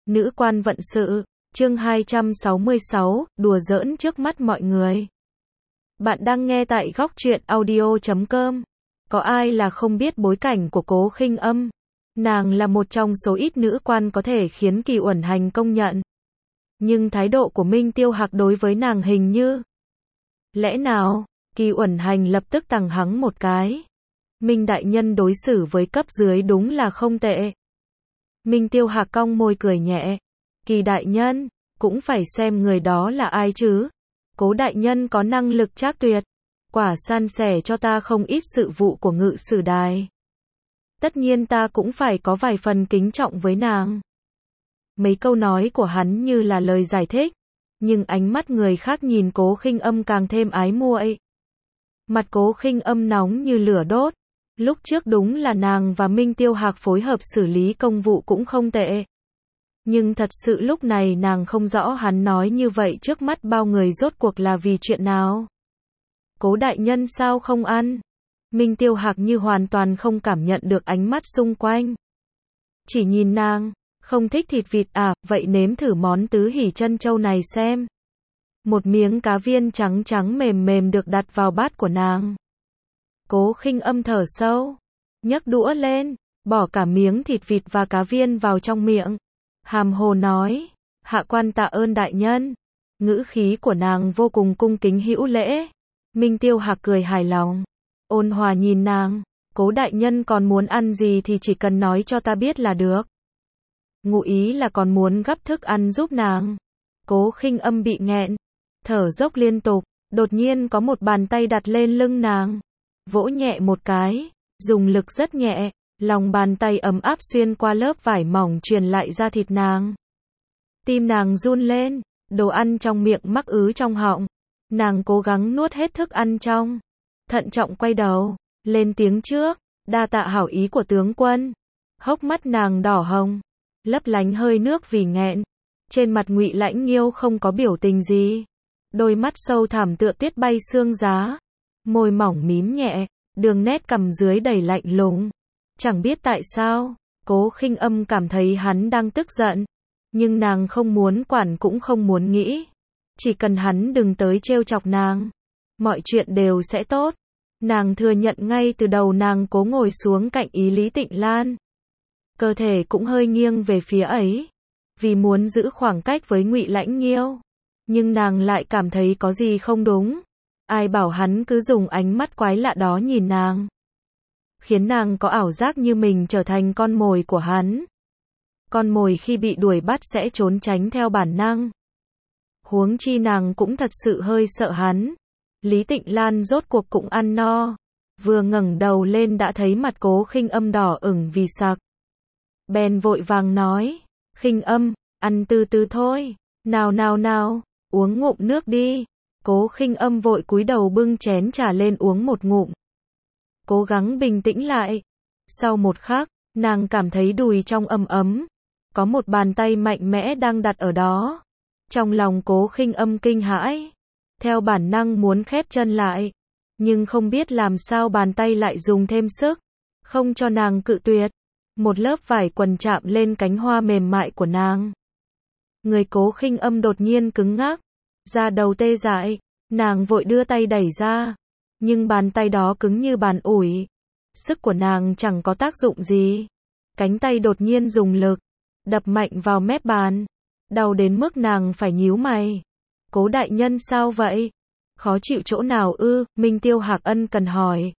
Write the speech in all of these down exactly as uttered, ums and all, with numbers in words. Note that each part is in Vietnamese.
Nữ quan vận sự, chương hai trăm sáu mươi sáu, đùa giỡn trước mắt mọi người. Bạn đang nghe tại góc truyện audio chấm com. Có ai là không biết bối cảnh của Cố Khinh Âm? Nàng là một trong số ít nữ quan có thể khiến Kỳ Uẩn Hành công nhận. Nhưng thái độ của Minh Tiêu Hạc đối với nàng hình như... Lẽ nào? Kỳ Uẩn Hành lập tức tằng hắng một cái. Minh đại nhân đối xử với cấp dưới đúng là không tệ. Minh Tiêu Hạc cong môi cười nhẹ. Kỳ đại nhân, cũng phải xem người đó là ai chứ. Cố đại nhân có năng lực trác tuyệt. Quả san sẻ cho ta không ít sự vụ của Ngự Sử Đài. Tất nhiên ta cũng phải có vài phần kính trọng với nàng. Mấy câu nói của hắn như là lời giải thích. Nhưng ánh mắt người khác nhìn Cố Khinh Âm càng thêm ái muội. Mặt Cố Khinh Âm nóng như lửa đốt. Lúc trước đúng là nàng và Minh Tiêu Hạc phối hợp xử lý công vụ cũng không tệ. Nhưng thật sự lúc này nàng không rõ hắn nói như vậy trước mắt bao người rốt cuộc là vì chuyện nào. Cố đại nhân sao không ăn? Minh Tiêu Hạc như hoàn toàn không cảm nhận được ánh mắt xung quanh. Chỉ nhìn nàng, không thích thịt vịt à, vậy nếm thử món tứ hỉ chân châu này xem. Một miếng cá viên trắng trắng mềm mềm được đặt vào bát của nàng. Cố Khinh Âm thở sâu, nhấc đũa lên, bỏ cả miếng thịt vịt và cá viên vào trong miệng. Hàm hồ nói, hạ quan tạ ơn đại nhân. Ngữ khí của nàng vô cùng cung kính hữu lễ. Minh Tiêu Hạc cười hài lòng, ôn hòa nhìn nàng, Cố đại nhân còn muốn ăn gì thì chỉ cần nói cho ta biết là được. Ngụ ý là còn muốn gắp thức ăn giúp nàng. Cố Khinh Âm bị nghẹn, thở dốc liên tục, đột nhiên có một bàn tay đặt lên lưng nàng. Vỗ nhẹ một cái, dùng lực rất nhẹ, lòng bàn tay ấm áp xuyên qua lớp vải mỏng truyền lại ra thịt nàng. Tim nàng run lên, đồ ăn trong miệng mắc ứ trong họng. Nàng cố gắng nuốt hết thức ăn trong. Thận trọng quay đầu, lên tiếng trước, đa tạ hảo ý của tướng quân. Hốc mắt nàng đỏ hồng, lấp lánh hơi nước vì nghẹn. Trên mặt Ngụy Lãnh Nghiêu không có biểu tình gì. Đôi mắt sâu thẳm tựa tuyết bay sương giá. Môi mỏng mím nhẹ, đường nét cằm dưới đầy lạnh lùng. Chẳng biết tại sao, Cố Khinh Âm cảm thấy hắn đang tức giận. Nhưng nàng không muốn quản cũng không muốn nghĩ. Chỉ cần hắn đừng tới trêu chọc nàng, mọi chuyện đều sẽ tốt. Nàng thừa nhận ngay từ đầu. Nàng cố ngồi xuống cạnh ý Lý Tịnh Lan. Cơ thể cũng hơi nghiêng về phía ấy. Vì muốn giữ khoảng cách với Ngụy Lãnh Nghiêu. Nhưng nàng lại cảm thấy có gì không đúng. Ai bảo hắn cứ dùng ánh mắt quái lạ đó nhìn nàng. Khiến nàng có ảo giác như mình trở thành con mồi của hắn. Con mồi khi bị đuổi bắt sẽ trốn tránh theo bản năng. Huống chi nàng cũng thật sự hơi sợ hắn. Lý Tịnh Lan rốt cuộc cũng ăn no. Vừa ngẩng đầu lên đã thấy mặt Cố Khinh Âm đỏ ửng vì sặc. Bèn vội vàng nói, Khinh Âm, ăn từ từ thôi. Nào nào nào, uống ngụm nước đi. Cố Khinh Âm vội cúi đầu bưng chén trà lên uống một ngụm. Cố gắng bình tĩnh lại. Sau một khắc, nàng cảm thấy đùi trong ấm ấm. Có một bàn tay mạnh mẽ đang đặt ở đó. Trong lòng Cố Khinh Âm kinh hãi. Theo bản năng muốn khép chân lại. Nhưng không biết làm sao bàn tay lại dùng thêm sức. Không cho nàng cự tuyệt. Một lớp vải quần chạm lên cánh hoa mềm mại của nàng. Người Cố Khinh Âm đột nhiên cứng ngắc. Da đầu tê dại. Nàng vội đưa tay đẩy ra. Nhưng bàn tay đó cứng như bàn ủi. Sức của nàng chẳng có tác dụng gì. Cánh tay đột nhiên dùng lực. Đập mạnh vào mép bàn. Đau đến mức nàng phải nhíu mày. Cố đại nhân sao vậy? Khó chịu chỗ nào ư? Minh Tiêu Hạc ân cần hỏi.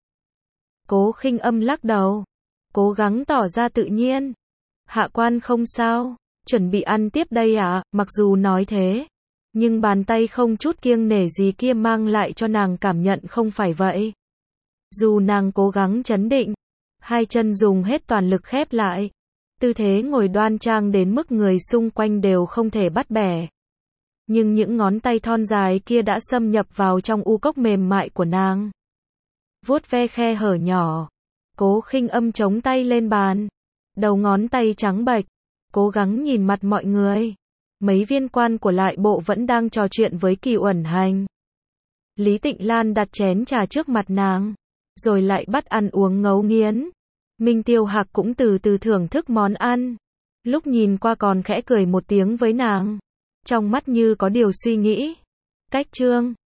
Cố Khinh Âm lắc đầu. Cố gắng tỏ ra tự nhiên. Hạ quan không sao. Chuẩn bị ăn tiếp đây à? Mặc dù nói thế. Nhưng bàn tay không chút kiêng nể gì kia mang lại cho nàng cảm nhận không phải vậy. Dù nàng cố gắng trấn định. Hai chân dùng hết toàn lực khép lại. Tư thế ngồi đoan trang đến mức người xung quanh đều không thể bắt bẻ. Nhưng những ngón tay thon dài kia đã xâm nhập vào trong u cốc mềm mại của nàng. Vuốt ve khe hở nhỏ. Cố Khinh Âm chống tay lên bàn. Đầu ngón tay trắng bệch. Cố gắng nhìn mặt mọi người. Mấy viên quan của lại bộ vẫn đang trò chuyện với Kỳ Uẩn Hành. Lý Tịnh Lan đặt chén trà trước mặt nàng. Rồi lại bắt ăn uống ngấu nghiến. Minh Tiêu Hạc cũng từ từ thưởng thức món ăn. Lúc nhìn qua còn khẽ cười một tiếng với nàng. Trong mắt như có điều suy nghĩ. Cách chương